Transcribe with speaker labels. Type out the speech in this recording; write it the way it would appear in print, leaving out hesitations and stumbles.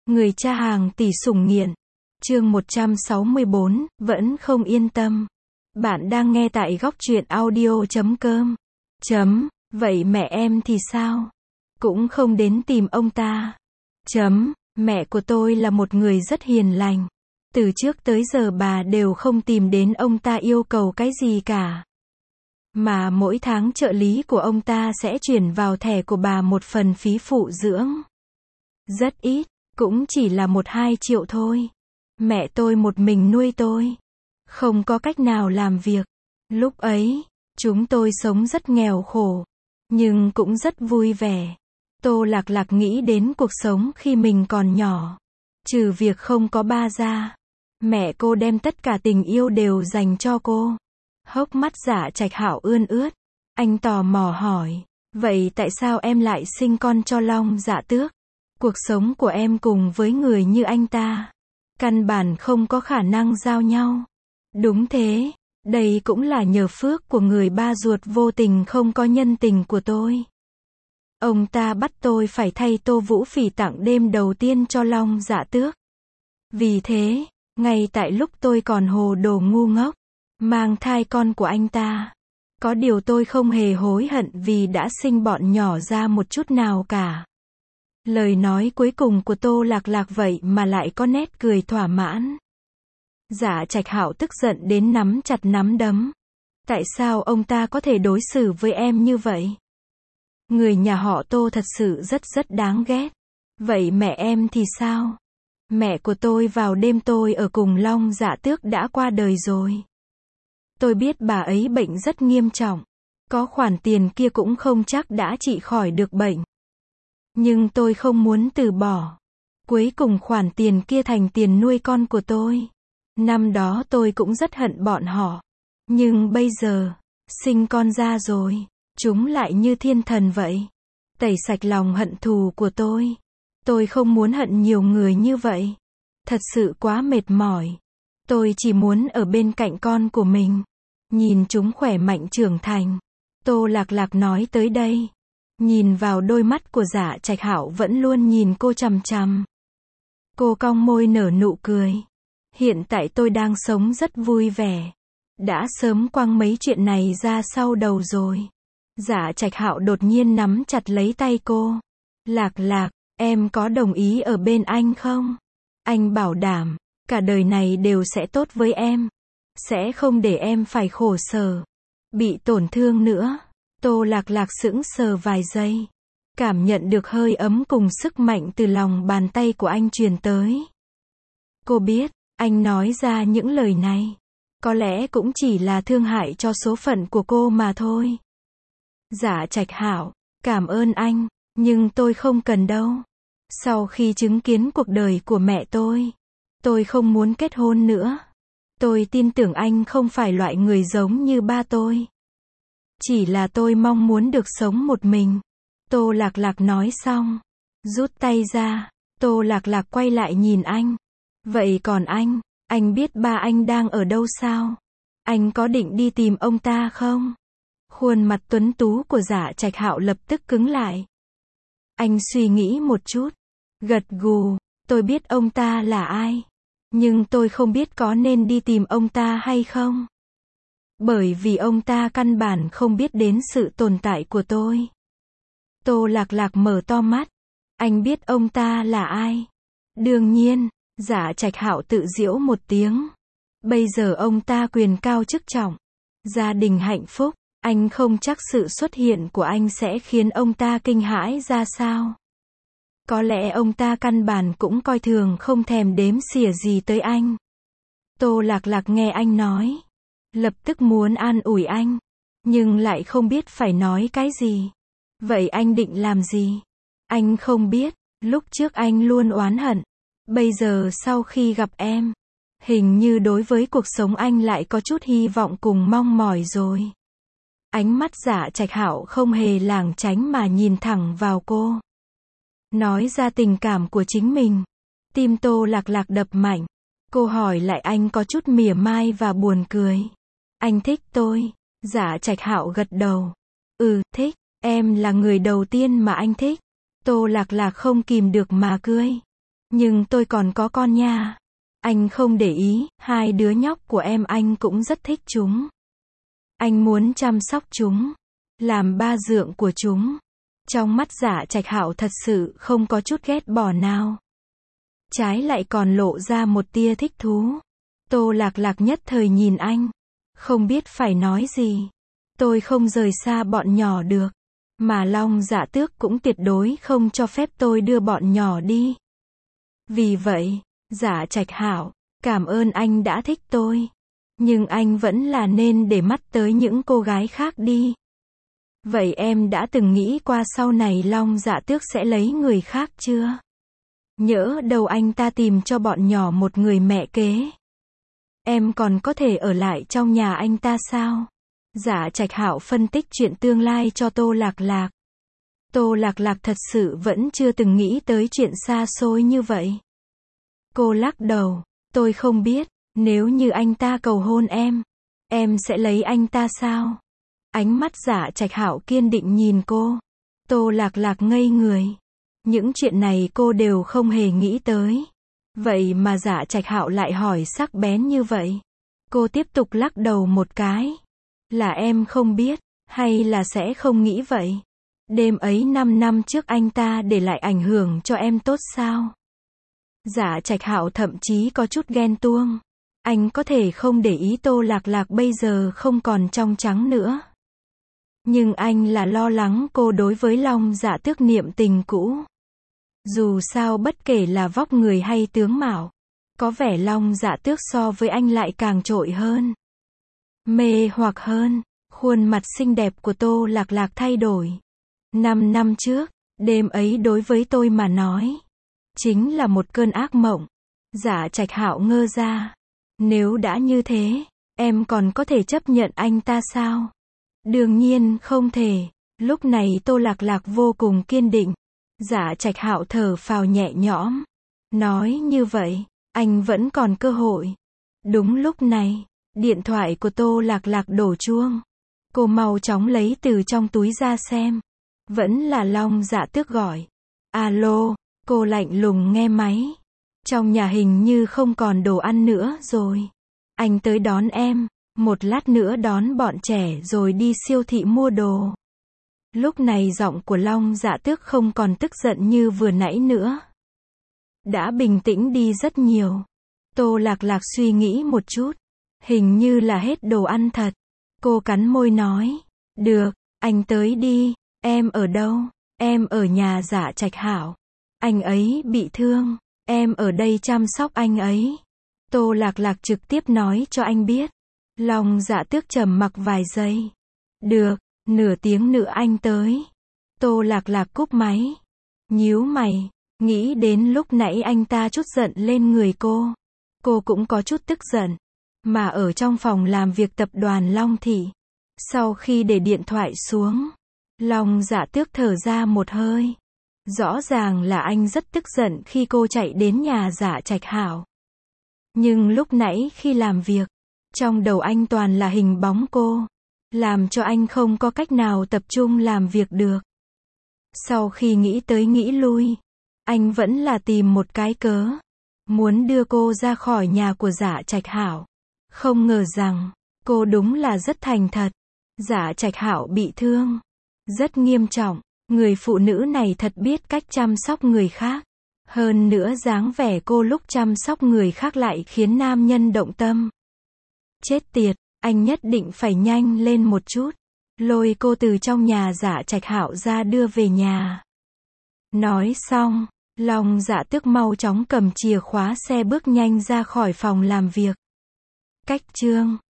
Speaker 1: Người cha hàng tỷ sủng nghiện. Chương 164, vẫn không yên tâm. Bạn đang nghe tại góc truyện audio.com. Vậy mẹ em thì sao? Cũng không đến tìm ông ta. Mẹ của tôi là một người rất hiền lành. Từ trước tới giờ bà đều không tìm đến ông ta yêu cầu cái gì cả. Mà mỗi tháng trợ lý của ông ta sẽ chuyển vào thẻ của bà một phần phí phụ dưỡng. Rất ít, cũng chỉ là 1-2 triệu thôi. Mẹ tôi một mình nuôi tôi. Không có cách nào làm việc. Lúc ấy, chúng tôi sống rất nghèo khổ. Nhưng cũng rất vui vẻ. Tô Lạc Lạc nghĩ đến cuộc sống khi mình còn nhỏ. Trừ việc không có ba ra. Mẹ cô đem tất cả tình yêu đều dành cho cô. Hốc mắt Dạ Trạch Hạo ươn ướt. Anh tò mò hỏi. Vậy tại sao em lại sinh con cho Long Dạ Tước? Cuộc sống của em cùng với người như anh ta. Căn bản không có khả năng giao nhau. Đúng thế. Đây cũng là nhờ phước của người ba ruột vô tình không có nhân tình của tôi. Ông ta bắt tôi phải thay Tô Vũ Phỉ tặng đêm đầu tiên cho Long Dạ Tước. Vì thế, ngay tại lúc tôi còn hồ đồ ngu ngốc, mang thai con của anh ta. Có điều tôi không hề hối hận vì đã sinh bọn nhỏ ra một chút nào cả. Lời nói cuối cùng của Tô Lạc Lạc vậy mà lại có nét cười thỏa mãn. Dạ Trạch Hạo tức giận đến nắm chặt nắm đấm. Tại sao ông ta có thể đối xử với em như vậy? Người nhà họ Tô thật sự rất đáng ghét. Vậy mẹ em thì sao? Mẹ của tôi vào đêm tôi ở cùng Long Dạ Tước đã qua đời rồi. Tôi biết bà ấy bệnh rất nghiêm trọng. Có khoản tiền kia cũng không chắc đã trị khỏi được bệnh. Nhưng tôi không muốn từ bỏ. Cuối cùng khoản tiền kia thành tiền nuôi con của tôi. Năm đó tôi cũng rất hận bọn họ. Nhưng bây giờ, sinh con ra rồi, chúng lại như thiên thần vậy. Tẩy sạch lòng hận thù của tôi. Tôi không muốn hận nhiều người như vậy. Thật sự quá mệt mỏi. Tôi chỉ muốn ở bên cạnh con của mình. Nhìn chúng khỏe mạnh trưởng thành. Tô Lạc Lạc nói tới đây. Nhìn vào đôi mắt của Dạ Trạch Hạo vẫn luôn nhìn cô chằm chằm. Cô cong môi nở nụ cười. Hiện tại tôi đang sống rất vui vẻ. Đã sớm quăng mấy chuyện này ra sau đầu rồi. Dạ Trạch Hạo đột nhiên nắm chặt lấy tay cô. Lạc Lạc, em có đồng ý ở bên anh không? Anh bảo đảm, cả đời này đều sẽ tốt với em. Sẽ không để em phải khổ sở, bị tổn thương nữa. Tô Lạc Lạc sững sờ vài giây. Cảm nhận được hơi ấm cùng sức mạnh từ lòng bàn tay của anh truyền tới. Cô biết, anh nói ra những lời này. Có lẽ cũng chỉ là thương hại cho số phận của cô mà thôi. Dạ Trạch Hạo, cảm ơn anh, nhưng tôi không cần đâu. Sau khi chứng kiến cuộc đời của mẹ tôi không muốn kết hôn nữa. Tôi tin tưởng anh không phải loại người giống như ba tôi. Chỉ là tôi mong muốn được sống một mình. Tô Lạc Lạc nói xong. Rút tay ra. Tô Lạc Lạc quay lại nhìn anh. Vậy còn anh biết ba anh đang ở đâu sao? Anh có định đi tìm ông ta không? Khuôn mặt tuấn tú của Dạ Trạch Hạo lập tức cứng lại. Anh suy nghĩ một chút. Gật gù. Tôi biết ông ta là ai. Nhưng tôi không biết có nên đi tìm ông ta hay không. Bởi vì ông ta căn bản không biết đến sự tồn tại của tôi. Tô Lạc Lạc mở to mắt. Anh biết ông ta là ai? Đương nhiên, Dạ Trạch Hạo tự giễu một tiếng. Bây giờ ông ta quyền cao chức trọng. Gia đình hạnh phúc. Anh không chắc sự xuất hiện của anh sẽ khiến ông ta kinh hãi ra sao. Có lẽ ông ta căn bản cũng coi thường không thèm đếm xỉa gì tới anh. Tô Lạc Lạc nghe anh nói. Lập tức muốn an ủi anh. Nhưng lại không biết phải nói cái gì. Vậy anh định làm gì? Anh không biết. Lúc trước anh luôn oán hận. Bây giờ sau khi gặp em, hình như đối với cuộc sống anh lại có chút hy vọng cùng mong mỏi rồi. Ánh mắt Dạ Trạch Hạo không hề lảng tránh mà nhìn thẳng vào cô. Nói ra tình cảm của chính mình. Tim Tô Lạc Lạc đập mạnh. Cô hỏi lại anh có chút mỉa mai và buồn cười. Anh thích tôi. Dạ Trạch Hạo gật đầu. Thích. Em là người đầu tiên mà anh thích. Tô Lạc Lạc không kìm được mà cười. Nhưng tôi còn có con nha. Anh không để ý, hai đứa nhóc của em anh cũng rất thích chúng. Anh muốn chăm sóc chúng, làm ba dượng của chúng. Trong mắt Dạ Trạch Hạo thật sự không có chút ghét bỏ nào. Trái lại còn lộ ra một tia thích thú. Tô Lạc Lạc nhất thời nhìn anh, không biết phải nói gì. Tôi không rời xa bọn nhỏ được, mà Long Dạ Tước cũng tuyệt đối không cho phép tôi đưa bọn nhỏ đi. Vì vậy, Dạ Trạch Hạo, cảm ơn anh đã thích tôi. Nhưng anh vẫn là nên để mắt tới những cô gái khác đi. Vậy em đã từng nghĩ qua sau này Long Dạ Tước sẽ lấy người khác chưa? Nhỡ đâu anh ta tìm cho bọn nhỏ một người mẹ kế. Em còn có thể ở lại trong nhà anh ta sao? Dạ Trạch Hạo phân tích chuyện tương lai cho Tô Lạc Lạc. Tô Lạc Lạc thật sự vẫn chưa từng nghĩ tới chuyện xa xôi như vậy. Cô lắc đầu, tôi không biết, nếu như anh ta cầu hôn em sẽ lấy anh ta sao? Ánh mắt Dạ Trạch Hạo kiên định nhìn cô. Tô Lạc Lạc ngây người. Những chuyện này cô đều không hề nghĩ tới. Vậy mà Dạ Trạch Hạo lại hỏi sắc bén như vậy. Cô tiếp tục lắc đầu một cái. Là em không biết, hay là sẽ không nghĩ vậy? Đêm ấy 5 năm trước anh ta để lại ảnh hưởng cho em tốt sao? Dạ Trạch Hạo thậm chí có chút ghen tuông. Anh có thể không để ý Tô Lạc Lạc bây giờ không còn trong trắng nữa. Nhưng anh là lo lắng cô đối với Long Dạ Tước niệm tình cũ. Dù sao bất kể là vóc người hay tướng mạo, có vẻ Long Dạ Tước so với anh lại càng trội hơn, mê hoặc hơn. Khuôn mặt xinh đẹp của Tô Lạc Lạc thay đổi. 5 năm trước, đêm ấy đối với tôi mà nói, chính là một cơn ác mộng. Dạ Trạch Hạo ngơ ra. Nếu đã như thế, em còn có thể chấp nhận anh ta sao? Đương nhiên không thể. Lúc này Tô Lạc Lạc vô cùng kiên định. Dạ Trạch Hạo thở phào nhẹ nhõm. Nói như vậy, anh vẫn còn cơ hội. Đúng lúc này, điện thoại của Tô Lạc Lạc đổ chuông. Cô mau chóng lấy từ trong túi ra xem. Vẫn là Long Dạ Tước gọi. Alo, cô lạnh lùng nghe máy. Trong nhà hình như không còn đồ ăn nữa rồi. Anh tới đón em, một lát nữa đón bọn trẻ rồi đi siêu thị mua đồ. Lúc này giọng của Long Dạ Tước không còn tức giận như vừa nãy nữa. Đã bình tĩnh đi rất nhiều. Tô Lạc Lạc suy nghĩ một chút. Hình như là hết đồ ăn thật. Cô cắn môi nói. Được, anh tới đi. Em ở đâu? Em ở nhà Dạ Trạch Hạo. Anh ấy bị thương. Em ở đây chăm sóc anh ấy. Tô Lạc Lạc trực tiếp nói cho anh biết. Long Dạ Tước trầm mặc vài giây. Được, nửa tiếng nữa anh tới. Tô Lạc Lạc cúp máy. Nhíu mày, nghĩ đến lúc nãy anh ta chút giận lên người cô. Cô cũng có chút tức giận. Mà ở trong phòng làm việc tập đoàn Long Thị. Sau khi để điện thoại xuống, Long Dạ Tước thở ra một hơi. Rõ ràng là anh rất tức giận khi cô chạy đến nhà Dạ Trạch Hạo. Nhưng lúc nãy khi làm việc, trong đầu anh toàn là hình bóng cô, làm cho anh không có cách nào tập trung làm việc được. Sau khi nghĩ tới nghĩ lui, anh vẫn là tìm một cái cớ, muốn đưa cô ra khỏi nhà của Dạ Trạch Hạo. Không ngờ rằng, cô đúng là rất thành thật. Dạ Trạch Hạo bị thương, rất nghiêm trọng. Người phụ nữ này thật biết cách chăm sóc người khác. Hơn nữa dáng vẻ cô lúc chăm sóc người khác lại khiến nam nhân động tâm. Chết tiệt, anh nhất định phải nhanh lên một chút. Lôi cô từ trong nhà Dạ Trạch Hạo ra đưa về nhà. Nói xong, Long Dạ Tước mau chóng cầm chìa khóa xe bước nhanh ra khỏi phòng làm việc. Cách chương